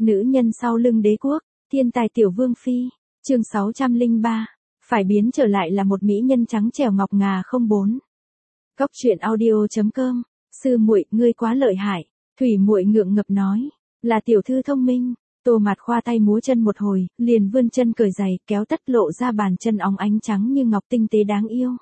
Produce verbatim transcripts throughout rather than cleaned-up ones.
Nữ nhân sau lưng đế quốc, thiên tài tiểu vương phi, chương sáu trăm lẻ ba, phải biến trở lại là một mỹ nhân trắng trẻo ngọc ngà không bốn. Cốc truyện audio chấm com, sư muội, ngươi quá lợi hại, Thủy muội ngượng ngập nói, là tiểu thư thông minh. Tô Mạt khoa tay múa chân một hồi, liền vươn chân cởi giày, kéo tất lộ ra bàn chân óng ánh trắng như ngọc tinh tế đáng yêu.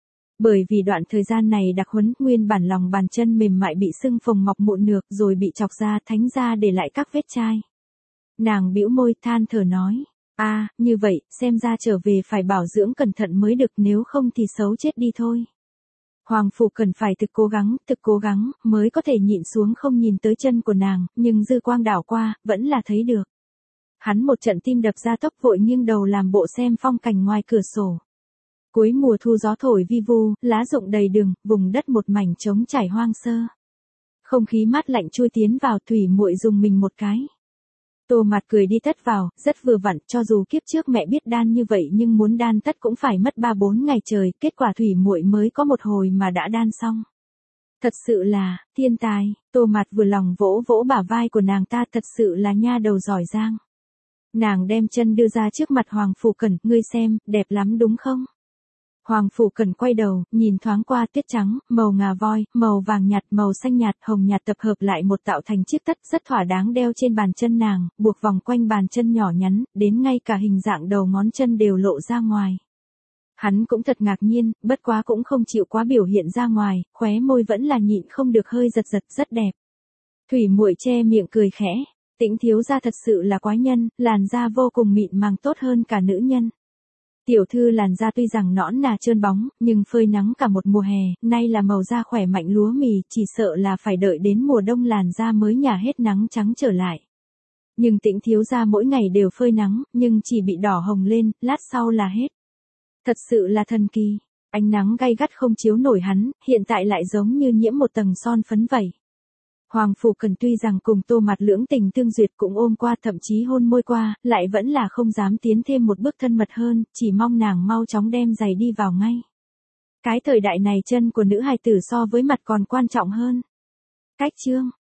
Bởi vì đoạn thời gian này đặc huấn, nguyên bản lòng bàn chân mềm mại bị sưng phồng mọc mụn nược rồi bị chọc ra thánh ra để lại các vết chai. Nàng bĩu môi than thở nói, a à, như vậy, xem ra trở về phải bảo dưỡng cẩn thận mới được, nếu không thì xấu chết đi thôi. Hoàng phủ cần phải thực cố gắng, thực cố gắng, mới có thể nhịn xuống không nhìn tới chân của nàng, nhưng dư quang đảo qua, vẫn là thấy được. Hắn một trận tim đập ra tốc vội nghiêng đầu làm bộ xem phong cảnh ngoài cửa sổ. Cuối mùa thu gió thổi vi vu, lá rụng đầy đường, vùng đất một mảnh trống trải hoang sơ. Không khí mát lạnh chui tiến vào, Thủy muội dùng mình một cái. Tô Mạt cười đi tất vào, rất vừa vặn, cho dù kiếp trước mẹ biết đan như vậy nhưng muốn đan tất cũng phải mất ba bốn ngày trời, kết quả Thủy muội mới có một hồi mà đã đan xong. Thật sự là, thiên tài, Tô Mạt vừa lòng vỗ vỗ bả vai của nàng ta, thật sự là nha đầu giỏi giang. Nàng đem chân đưa ra trước mặt Hoàng phủ Cẩn, ngươi xem, đẹp lắm đúng không? Hoàng phủ Cẩn quay đầu, nhìn thoáng qua tuyết trắng, màu ngà voi, màu vàng nhạt, màu xanh nhạt, hồng nhạt tập hợp lại một tạo thành chiếc tất rất thỏa đáng đeo trên bàn chân nàng, buộc vòng quanh bàn chân nhỏ nhắn, đến ngay cả hình dạng đầu ngón chân đều lộ ra ngoài. Hắn cũng thật ngạc nhiên, bất quá cũng không chịu quá biểu hiện ra ngoài, khóe môi vẫn là nhịn không được hơi giật giật, rất đẹp. Thủy muội che miệng cười khẽ, Tĩnh thiếu gia thật sự là quái nhân, làn da vô cùng mịn màng tốt hơn cả nữ nhân. Tiểu thư làn da tuy rằng nõn nà trơn bóng, nhưng phơi nắng cả một mùa hè, nay là màu da khỏe mạnh lúa mì, chỉ sợ là phải đợi đến mùa đông làn da mới nhả hết nắng trắng trở lại. Nhưng Tĩnh thiếu gia mỗi ngày đều phơi nắng, nhưng chỉ bị đỏ hồng lên, lát sau là hết. Thật sự là thần kỳ, ánh nắng gay gắt không chiếu nổi hắn, hiện tại lại giống như nhiễm một tầng son phấn vậy. Hoàng phủ Cần tuy rằng cùng Tô Mạt lưỡng tình tương duyệt, cũng ôm qua thậm chí hôn môi qua, lại vẫn là không dám tiến thêm một bước thân mật hơn, chỉ mong nàng mau chóng đem giày đi vào ngay. Cái thời đại này chân của nữ hài tử so với mặt còn quan trọng hơn. Cách chương